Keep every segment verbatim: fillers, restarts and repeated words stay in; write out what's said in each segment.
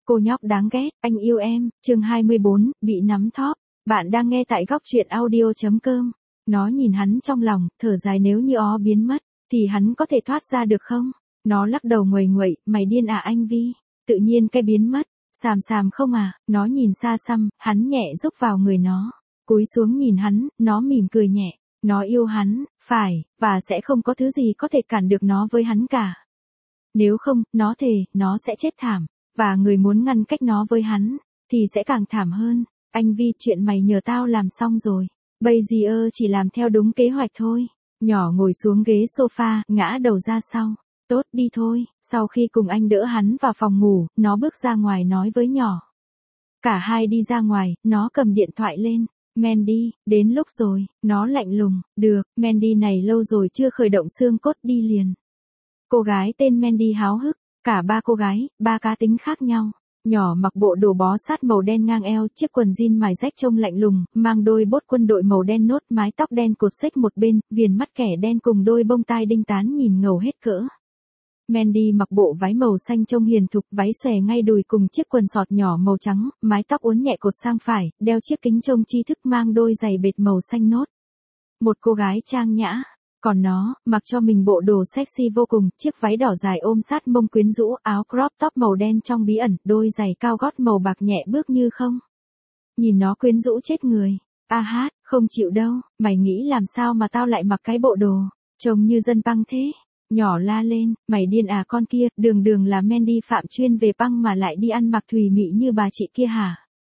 Cô nhóc đáng ghét, anh yêu em, chương hai mươi bốn, bị nắm thóp. Bạn đang nghe tại góc truyện audio.com. Nó nhìn hắn trong lòng, thở dài nếu như ó biến mất, thì hắn có thể thoát ra được không? Nó lắc đầu nguầy nguậy, mày điên à anh Vi? Tự nhiên cái biến mất, xàm xàm không à? Nó nhìn xa xăm, hắn nhẹ rúc vào người nó. Cúi xuống nhìn hắn, nó mỉm cười nhẹ. Nó yêu hắn, phải, và sẽ không có thứ gì có thể cản được nó với hắn cả. Nếu không, nó thề, nó sẽ chết thảm. Và người muốn ngăn cách nó với hắn, thì sẽ càng thảm hơn. Anh Vi, chuyện mày nhờ tao làm xong rồi. Bây giờ chỉ làm theo đúng kế hoạch thôi. Nhỏ ngồi xuống ghế sofa, ngã đầu ra sau. Tốt, đi thôi. Sau khi cùng anh đỡ hắn vào phòng ngủ, nó bước ra ngoài nói với nhỏ. Cả hai đi ra ngoài, nó cầm điện thoại lên. Mandy, đến lúc rồi. Nó lạnh lùng. Được, Mandy này lâu rồi chưa khởi động xương cốt, đi liền. Cô gái tên Mandy háo hức. Cả ba cô gái, ba cá tính khác nhau. Nhỏ mặc bộ đồ bó sát màu đen ngang eo, chiếc quần jean mài rách trông lạnh lùng, mang đôi bốt quân đội màu đen nốt, mái tóc đen cột xếch một bên, viền mắt kẻ đen cùng đôi bông tai đinh tán nhìn ngầu hết cỡ. Mandy mặc bộ váy màu xanh trông hiền thục, váy xòe ngay đùi cùng chiếc quần sọt nhỏ màu trắng, mái tóc uốn nhẹ cột sang phải, đeo chiếc kính trông tri thức, mang đôi giày bệt màu xanh nốt. Một cô gái trang nhã. Còn nó, mặc cho mình bộ đồ sexy vô cùng, chiếc váy đỏ dài ôm sát mông quyến rũ, áo crop top màu đen trong bí ẩn, đôi giày cao gót màu bạc nhẹ bước như không. Nhìn nó quyến rũ chết người. A hát, không chịu đâu, mày nghĩ làm sao mà tao lại mặc cái bộ đồ, trông như dân punk thế. Nhỏ la lên, mày điên à con kia, đường đường là Mandy phạm chuyên về punk mà lại đi ăn mặc thùy mị như bà chị kia hả?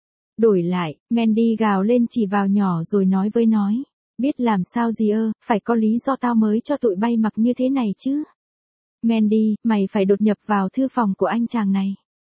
Đổi lại, Mandy gào lên chỉ vào nhỏ rồi nói với nói. Biết làm sao gì ơ, phải có lý do tao mới cho tụi bay mặc như thế này chứ. Mandy, mày phải đột nhập vào thư phòng của anh chàng này.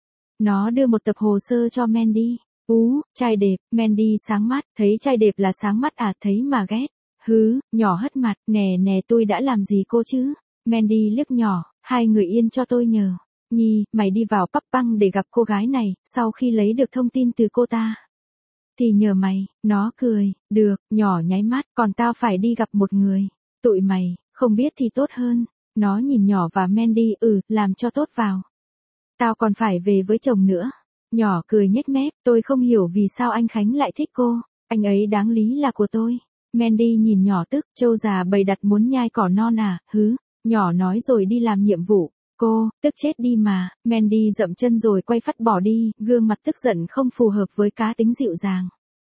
Nó đưa một tập hồ sơ cho Mandy. Ú, trai đẹp, Mandy sáng mắt, thấy trai đẹp là sáng mắt à, thấy mà ghét. Hứ, nhỏ hất mặt, nè nè tôi đã làm gì cô chứ? Mandy liếc nhỏ, hai người yên cho tôi nhờ. Nhi, mày đi vào pub băng để gặp cô gái này, sau khi lấy được thông tin từ cô ta. Thì nhờ mày, nó cười, được, nhỏ nháy mắt, còn tao phải đi gặp một người. Tụi mày, không biết thì tốt hơn. Nó nhìn nhỏ và Mandy, ừ, làm cho tốt vào. Tao còn phải về với chồng nữa. Nhỏ cười nhếch mép, tôi không hiểu vì sao anh Khánh lại thích cô, anh ấy đáng lý là của tôi. Mandy nhìn nhỏ tức, trâu già bầy đặt muốn nhai cỏ non à, hứ, nhỏ nói rồi đi làm nhiệm vụ. Cô, tức chết đi mà. Mandy dậm chân rồi quay phắt bỏ đi, gương mặt tức giận không phù hợp với cá tính dịu dàng.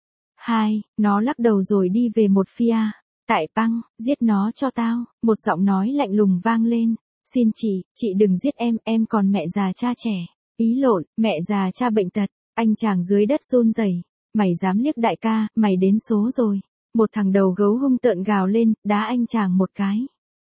Hai, nó lắc đầu rồi đi về một phía. Tại băng, giết nó cho tao, một giọng nói lạnh lùng vang lên. Xin chị, chị đừng giết em, em còn mẹ già cha trẻ. Ý lộn, mẹ già cha bệnh tật. Anh chàng dưới đất run rẩy. Mày dám liếc đại ca, mày đến số rồi. Một thằng đầu gấu hung tợn gào lên, đá anh chàng một cái.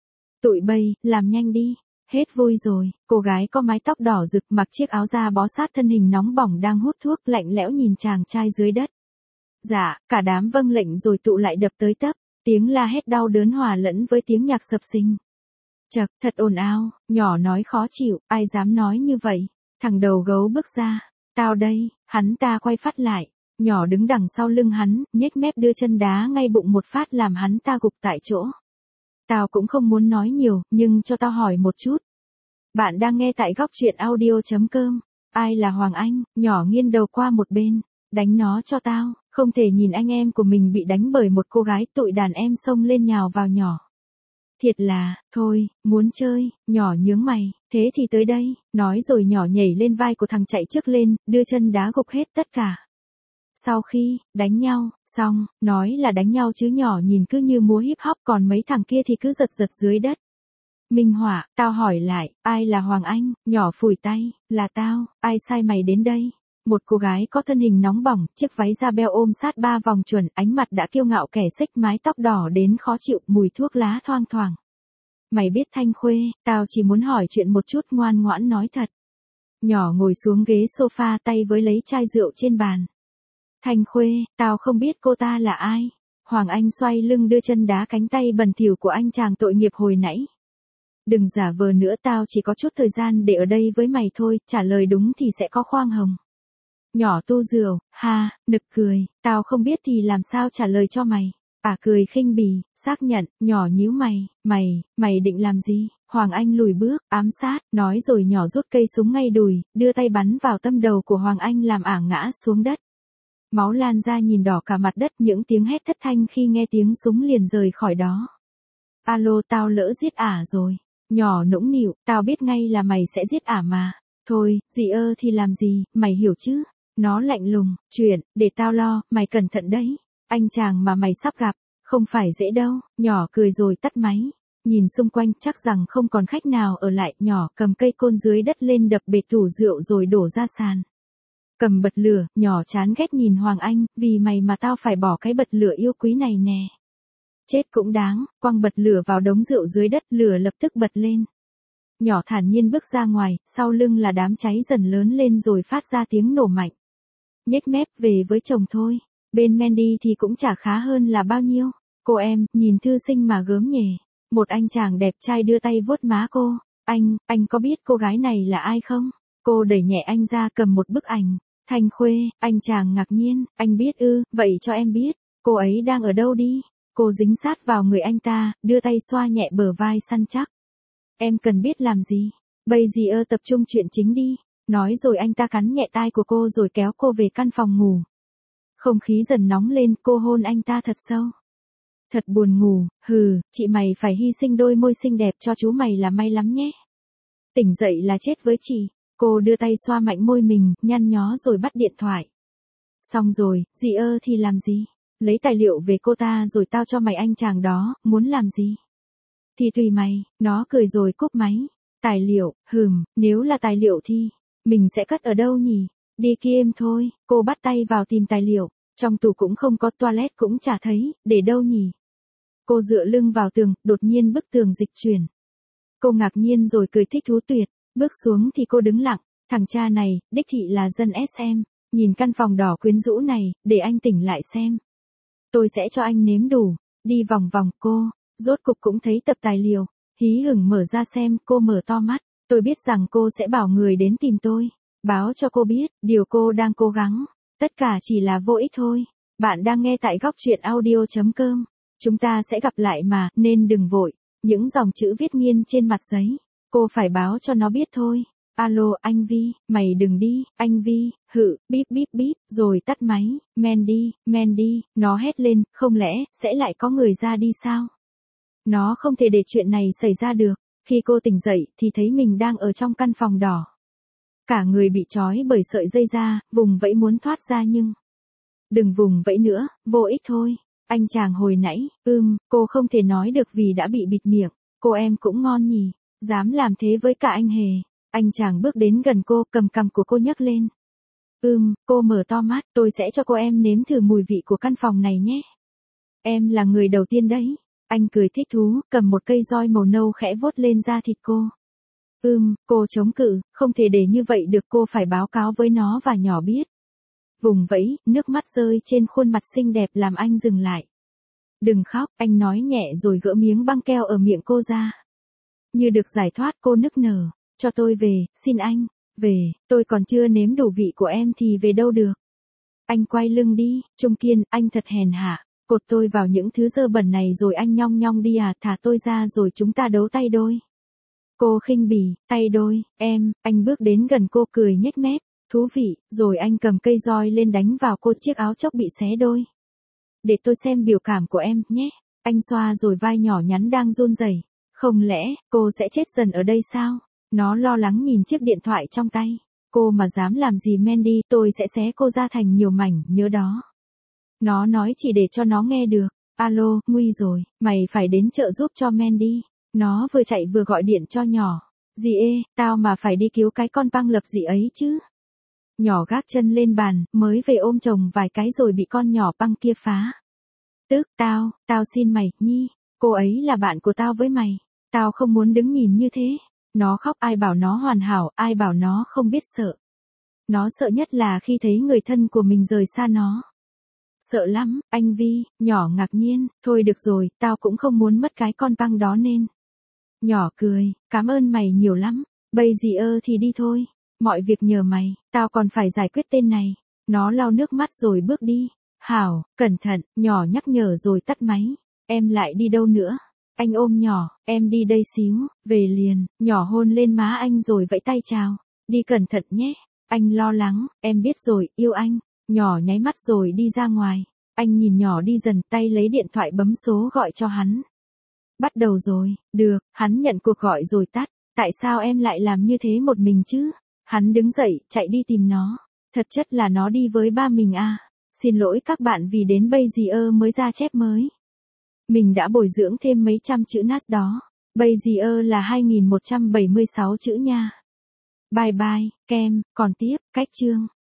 Tụi bay, làm nhanh đi. Hết vui rồi, cô gái có mái tóc đỏ rực mặc chiếc áo da bó sát thân hình nóng bỏng đang hút thuốc lạnh lẽo nhìn chàng trai dưới đất. Dạ, cả đám vâng lệnh rồi tụ lại đập tới tấp, tiếng la hét đau đớn hòa lẫn với tiếng nhạc sập sình. Chật, thật ồn ào, nhỏ nói khó chịu, ai dám nói như vậy. Thằng đầu gấu bước ra, tao đây, hắn ta quay phát lại, nhỏ đứng đằng sau lưng hắn, nhếch mép đưa chân đá ngay bụng một phát làm hắn ta gục tại chỗ. Tao cũng không muốn nói nhiều, nhưng cho tao hỏi một chút. Bạn đang nghe tại góc truyện audio.com. Ai là Hoàng Anh? Nhỏ nghiêng đầu qua một bên. Đánh nó cho tao, không thể nhìn anh em của mình bị đánh bởi một cô gái. Tụi đàn em xông lên nhào vào nhỏ. Thiệt là, thôi, muốn chơi, nhỏ nhướng mày, thế thì tới đây. Nói rồi nhỏ nhảy lên vai của thằng chạy trước lên, đưa chân đá gục hết tất cả. Sau khi, đánh nhau, xong, nói là đánh nhau chứ nhỏ nhìn cứ như múa hip hop còn mấy thằng kia thì cứ giật giật dưới đất. Minh Họa, tao hỏi lại, ai là Hoàng Anh? Nhỏ phủi tay, là tao, ai sai mày đến đây? Một cô gái có thân hình nóng bỏng, chiếc váy da beo ôm sát ba vòng chuẩn, ánh mặt đã kiêu ngạo kẻ xếch mái tóc đỏ đến khó chịu, mùi thuốc lá thoang thoảng. Mày biết Thanh Khuê, tao chỉ muốn hỏi chuyện một chút, ngoan ngoãn nói thật. Nhỏ ngồi xuống ghế sofa tay với lấy chai rượu trên bàn. Thanh Khuê, tao không biết cô ta là ai. Hoàng Anh xoay lưng đưa chân đá cánh tay bẩn thỉu của anh chàng tội nghiệp hồi nãy. Đừng giả vờ nữa, tao chỉ có chút thời gian để ở đây với mày thôi, trả lời đúng thì sẽ có khoang hồng. Nhỏ tu rượu, ha, nực cười, tao không biết thì làm sao trả lời cho mày. À cười khinh bỉ, xác nhận, nhỏ nhíu mày, mày, mày định làm gì? Hoàng Anh lùi bước, ám sát, nói rồi nhỏ rút cây súng ngay đùi, đưa tay bắn vào tâm đầu của Hoàng Anh làm ả ngã xuống đất. Máu lan ra nhìn đỏ cả mặt đất, những tiếng hét thất thanh khi nghe tiếng súng liền rời khỏi đó. Alo, tao lỡ giết ả rồi. Nhỏ nũng nịu, tao biết ngay là mày sẽ giết ả mà. Thôi, dì ơ thì làm gì, mày hiểu chứ? Nó lạnh lùng, chuyện, để tao lo, mày cẩn thận đấy. Anh chàng mà mày sắp gặp, không phải dễ đâu. Nhỏ cười rồi tắt máy. Nhìn xung quanh chắc rằng không còn khách nào ở lại, nhỏ cầm cây côn dưới đất lên đập bệt tủ rượu rồi đổ ra sàn. Cầm bật lửa, nhỏ chán ghét nhìn Hoàng Anh, vì mày mà tao phải bỏ cái bật lửa yêu quý này nè. Chết cũng đáng, quăng bật lửa vào đống rượu dưới đất, lửa lập tức bật lên. Nhỏ thản nhiên bước ra ngoài, sau lưng là đám cháy dần lớn lên rồi phát ra tiếng nổ mạnh. Nhếch mép về với chồng thôi, bên Mandy thì cũng chả khá hơn là bao nhiêu. Cô em, nhìn thư sinh mà gớm nhề. Một anh chàng đẹp trai đưa tay vuốt má cô. Anh, anh có biết cô gái này là ai không? Cô đẩy nhẹ anh ra cầm một bức ảnh. Thanh Khuê, anh chàng ngạc nhiên, anh biết ư, vậy cho em biết, cô ấy đang ở đâu đi? Cô dính sát vào người anh ta, đưa tay xoa nhẹ bờ vai săn chắc. Em cần biết làm gì? Bây giờ tập trung chuyện chính đi. Nói rồi anh ta cắn nhẹ tai của cô rồi kéo cô về căn phòng ngủ. Không khí dần nóng lên, cô hôn anh ta thật sâu. Thật buồn ngủ, hừ, chị mày phải hy sinh đôi môi xinh đẹp cho chú mày là may lắm nhé. Tỉnh dậy là chết với chị. Cô đưa tay xoa mạnh môi mình, nhăn nhó rồi bắt điện thoại. Xong rồi, dì ơ thì làm gì? Lấy tài liệu về cô ta rồi tao cho mày anh chàng đó, muốn làm gì? Thì tùy mày, nó cười rồi cúp máy. Tài liệu, hừm, nếu là tài liệu thì, mình sẽ cất ở đâu nhỉ? Đi kia em thôi, cô bắt tay vào tìm tài liệu, trong tủ cũng không có, toilet cũng chả thấy, để đâu nhỉ? Cô dựa lưng vào tường, đột nhiên bức tường dịch chuyển. Cô ngạc nhiên rồi cười thích thú tuyệt, bước xuống thì cô đứng lặng, thằng cha này, đích thị là dân ét em, nhìn căn phòng đỏ quyến rũ này, để anh tỉnh lại xem. Tôi sẽ cho anh nếm đủ, đi vòng vòng cô, rốt cục cũng thấy tập tài liệu, hí hửng mở ra xem, cô mở to mắt, tôi biết rằng cô sẽ bảo người đến tìm tôi, báo cho cô biết, điều cô đang cố gắng, tất cả chỉ là vô ích thôi. Bạn đang nghe tại góc truyện audio chấm com, chúng ta sẽ gặp lại mà, nên đừng vội, những dòng chữ viết nghiêng trên mặt giấy, cô phải báo cho nó biết thôi. Alo, anh Vi, mày đừng đi, anh Vi, hự, bíp bíp bíp, rồi tắt máy. Mandy, Mandy, nó hét lên, không lẽ, sẽ lại có người ra đi sao? Nó không thể để chuyện này xảy ra được. Khi cô tỉnh dậy, thì thấy mình đang ở trong căn phòng đỏ. Cả người bị trói bởi sợi dây da, vùng vẫy muốn thoát ra nhưng... Đừng vùng vẫy nữa, vô ích thôi. Anh chàng hồi nãy, ưm, cô không thể nói được vì đã bị bịt miệng. Cô em cũng ngon nhỉ, dám làm thế với cả anh hề. Anh chàng bước đến gần cô, cầm cằm của cô nhấc lên. Ừm, cô mở to mắt, tôi sẽ cho cô em nếm thử mùi vị của căn phòng này nhé. Em là người đầu tiên đấy. Anh cười thích thú, cầm một cây roi màu nâu khẽ vuốt lên da thịt cô. Ừm, cô chống cự, không thể để như vậy được, cô phải báo cáo với nó và nhỏ biết. Vùng vẫy, nước mắt rơi trên khuôn mặt xinh đẹp làm anh dừng lại. Đừng khóc, anh nói nhẹ rồi gỡ miếng băng keo ở miệng cô ra. Như được giải thoát, cô nức nở. Cho tôi về, xin anh, về, tôi còn chưa nếm đủ vị của em thì về đâu được. Anh quay lưng đi, Trung Kiên, anh thật hèn hạ, cột tôi vào những thứ dơ bẩn này rồi anh nhong nhong đi à, thả tôi ra rồi chúng ta đấu tay đôi. Cô khinh bỉ, tay đôi, em, anh bước đến gần cô cười nhếch mép, thú vị, rồi anh cầm cây roi lên đánh vào cô, chiếc áo chốc bị xé đôi. Để tôi xem biểu cảm của em, nhé, anh xoa rồi vai nhỏ nhắn đang run rẩy. Không lẽ, cô sẽ chết dần ở đây sao? Nó lo lắng nhìn chiếc điện thoại trong tay. Cô mà dám làm gì Mandy, tôi sẽ xé cô ra thành nhiều mảnh, nhớ đó. Nó nói chỉ để cho nó nghe được. Alo, nguy rồi, mày phải đến chợ giúp cho Mandy. Nó vừa chạy vừa gọi điện cho nhỏ. Dì ê, tao mà phải đi cứu cái con băng lập dị ấy chứ. Nhỏ gác chân lên bàn, mới về ôm chồng vài cái rồi bị con nhỏ băng kia phá. Tức, tao, tao xin mày, Nhi, cô ấy là bạn của tao với mày. Tao không muốn đứng nhìn như thế. Nó khóc, ai bảo nó hoàn hảo, ai bảo nó không biết sợ. Nó sợ nhất là khi thấy người thân của mình rời xa nó. Sợ lắm, anh Vi, nhỏ ngạc nhiên, thôi được rồi, tao cũng không muốn mất cái con băng đó nên. Nhỏ cười, cảm ơn mày nhiều lắm, bây giờ thì đi thôi, mọi việc nhờ mày, tao còn phải giải quyết tên này. Nó lau nước mắt rồi bước đi. Hảo, cẩn thận, nhỏ nhắc nhở rồi tắt máy. Em lại đi đâu nữa? Anh ôm nhỏ, em đi đây xíu, về liền, nhỏ hôn lên má anh rồi vẫy tay chào. Đi cẩn thận nhé. Anh lo lắng, em biết rồi, yêu anh. Nhỏ nháy mắt rồi đi ra ngoài. Anh nhìn nhỏ đi dần, tay lấy điện thoại bấm số gọi cho hắn. Bắt đầu rồi, được, hắn nhận cuộc gọi rồi tắt. Tại sao em lại làm như thế một mình chứ? Hắn đứng dậy, chạy đi tìm nó. Thật chất là nó đi với ba mình à. Xin lỗi các bạn vì đến bây giờ mới ra chép mới. Mình đã bồi dưỡng thêm mấy trăm chữ nát đó. Bây giờ là hai nghìn một trăm bảy mươi sáu chữ nha. Bye bye, kem, còn tiếp, cách chương.